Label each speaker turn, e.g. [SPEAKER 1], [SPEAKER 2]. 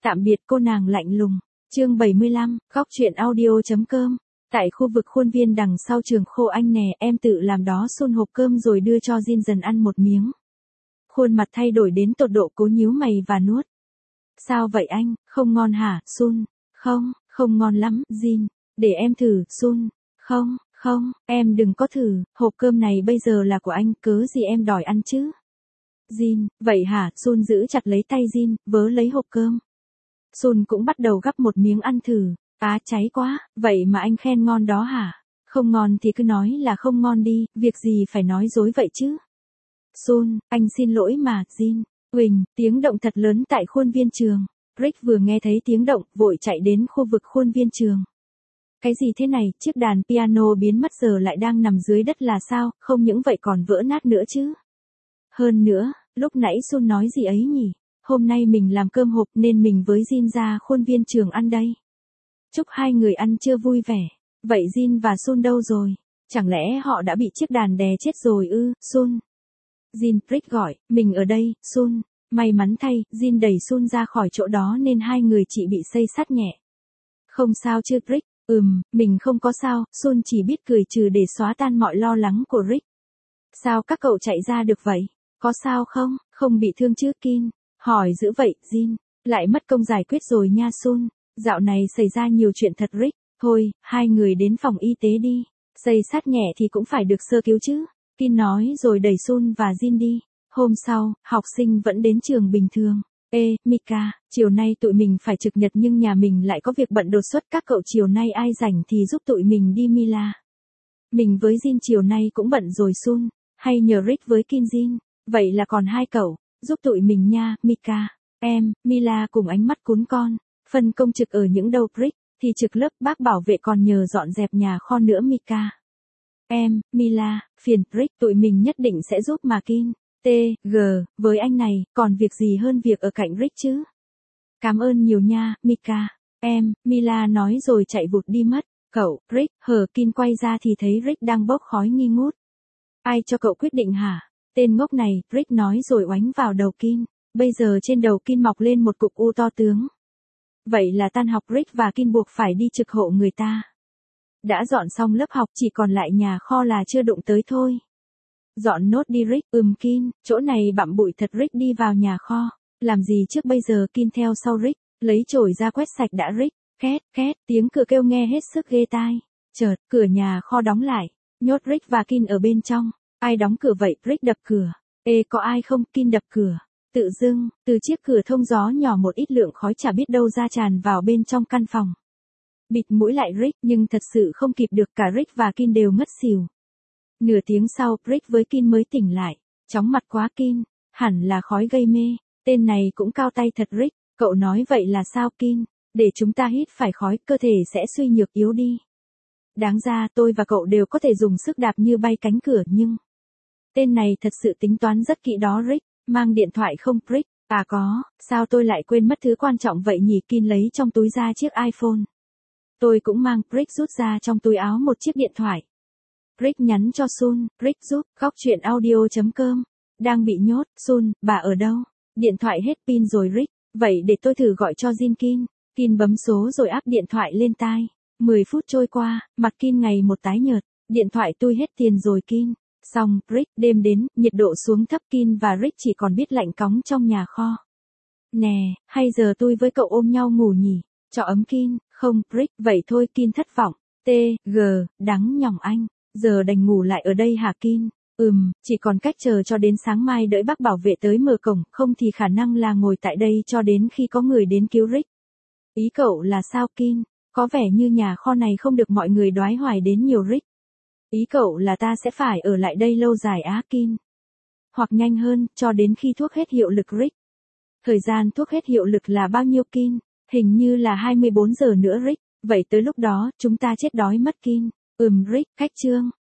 [SPEAKER 1] Tạm biệt cô nàng lạnh lùng. Chương 75, góc truyện audio.com. Tại khu vực khuôn viên đằng sau trường khô anh nè, em tự làm đó Sun hộp cơm rồi đưa cho Jin dần ăn một miếng. Khuôn mặt thay đổi đến tột độ, cố nhíu mày và nuốt. Sao vậy anh, không ngon hả, Sun? Không ngon lắm, Jin. Để em thử, Sun. Không, em đừng có thử, hộp cơm này bây giờ là của anh, cớ gì em đòi ăn chứ? Jin, vậy hả? Sun giữ chặt lấy tay Jin, vớ lấy hộp cơm. Sun cũng bắt đầu gắp một miếng ăn thử. Cháy quá, vậy mà anh khen ngon đó hả? Không ngon thì cứ nói là không ngon đi, việc gì phải nói dối vậy chứ? Sun, anh xin lỗi mà, Jin. Uỳnh, tiếng động thật lớn tại khuôn viên trường. Rick vừa nghe thấy tiếng động, vội chạy đến khu vực khuôn viên trường. Cái gì thế này, chiếc đàn piano biến mất giờ lại đang nằm dưới đất là sao, không những vậy còn vỡ nát nữa chứ. Hơn nữa, lúc nãy Sun nói gì ấy nhỉ? Hôm nay mình làm cơm hộp nên mình với Jin ra khuôn viên trường ăn đây. Chúc hai người ăn trưa vui vẻ. Vậy Jin và Sun đâu rồi? Chẳng lẽ họ đã bị chiếc đàn đè chết rồi ư, Sun? Jin, Rick gọi, mình ở đây, Sun. May mắn thay, Jin đẩy Sun ra khỏi chỗ đó nên hai người chỉ bị xây xát nhẹ. Không sao chứ Rick? Mình không có sao, Sun chỉ biết cười trừ để xóa tan mọi lo lắng của Rick. Sao các cậu chạy ra được vậy? Có sao không? Không bị thương chứ Kin? Hỏi dữ vậy, Jin. Lại mất công giải quyết rồi nha Sun. Dạo này xảy ra nhiều chuyện thật Rick. Thôi, hai người đến phòng y tế đi. Xây sát nhẹ thì cũng phải được sơ cứu chứ. Kin nói rồi đẩy Sun và Jin đi. Hôm sau, học sinh vẫn đến trường bình thường. Ê, Mika, chiều nay tụi mình phải trực nhật nhưng nhà mình lại có việc bận đột xuất, các cậu chiều nay ai rảnh thì giúp tụi mình đi Mila. Mình với Jin chiều nay cũng bận rồi Sun. Hay nhờ Rick với Kin Jin. Vậy là còn hai cậu, giúp tụi mình nha, Mika. Mila cùng ánh mắt cún con. Phân công trực ở những đâu Rick, thì trực lớp bác bảo vệ còn nhờ dọn dẹp nhà kho nữa Mika. Mila, phiền Rick, tụi mình nhất định sẽ giúp mà Kin. Với anh này, còn việc gì hơn việc ở cạnh Rick chứ? Cảm ơn nhiều nha, Mika. Mila nói rồi chạy vụt đi mất. Cậu, Rick, Kin quay ra thì thấy Rick đang bốc khói nghi ngút. Ai cho cậu quyết định hả? Tên ngốc này, Rick nói rồi oánh vào đầu Kin. Bây giờ trên đầu Kin mọc lên một cục u to tướng. Vậy là tan học Rick và Kin buộc phải đi trực hộ người ta. Đã dọn xong lớp học chỉ còn lại nhà kho là chưa đụng tới thôi. Dọn nốt đi Rick, Kin, chỗ này bặm bụi thật Rick đi vào nhà kho. Làm gì trước bây giờ Kin theo sau Rick, lấy chổi ra quét sạch đã Rick. Két, tiếng cửa kêu nghe hết sức ghê tai. Chợt, cửa nhà kho đóng lại, nhốt Rick và Kin ở bên trong. Ai đóng cửa vậy? Rick đập cửa. Có ai không? Kin đập cửa. Tự dưng, từ chiếc cửa thông gió nhỏ một ít lượng khói chả biết đâu ra tràn vào bên trong căn phòng. Bịt mũi lại Rick, nhưng thật sự không kịp được, cả Rick và Kin đều ngất xỉu. Nửa tiếng sau, Rick với Kin mới tỉnh lại. Chóng mặt quá Kin, hẳn là khói gây mê. Tên này cũng cao tay thật Rick, cậu nói vậy là sao Kin? Để chúng ta hít phải khói, cơ thể sẽ suy nhược yếu đi. Đáng ra tôi và cậu đều có thể dùng sức đạp như bay cánh cửa nhưng... Tên này thật sự tính toán rất kỹ đó Rick. Mang điện thoại không Rick? Có, sao tôi lại quên mất thứ quan trọng vậy nhỉ? Kin lấy trong túi ra chiếc iPhone. Tôi cũng mang. Rick rút ra trong túi áo một chiếc điện thoại. Rick nhắn cho Sun, Rick giúp, góc truyện audio.com. Đang bị nhốt, Sun, bà ở đâu? Điện thoại hết pin rồi Rick, vậy để tôi thử gọi cho Jin Kin. Kin bấm số rồi áp điện thoại lên tai. 10 phút trôi qua, mặt Kin ngày một tái nhợt, điện thoại tôi hết tiền rồi Kin. Xong, Rick, đêm đến, nhiệt độ xuống thấp, Kin và Rick chỉ còn biết lạnh cóng trong nhà kho. Nè, hay giờ tôi với cậu ôm nhau ngủ nhỉ? Cho ấm Kin. Không, Rick, vậy thôi Kin thất vọng. Đắng nhỏng anh. Giờ đành ngủ lại ở đây hả Kin? Chỉ còn cách chờ cho đến sáng mai đợi bác bảo vệ tới mở cổng, không thì khả năng là ngồi tại đây cho đến khi có người đến cứu Rick. Ý cậu là sao Kin? Có vẻ như nhà kho này không được mọi người đoái hoài đến nhiều Rick. Ý cậu là ta sẽ phải ở lại đây lâu dài á Kin? Hoặc nhanh hơn, cho đến khi thuốc hết hiệu lực Rick. Thời gian thuốc hết hiệu lực là bao nhiêu Kin? Hình như là 24 giờ nữa Rick. Vậy tới lúc đó, chúng ta chết đói mất Kin. Rick, cách chương.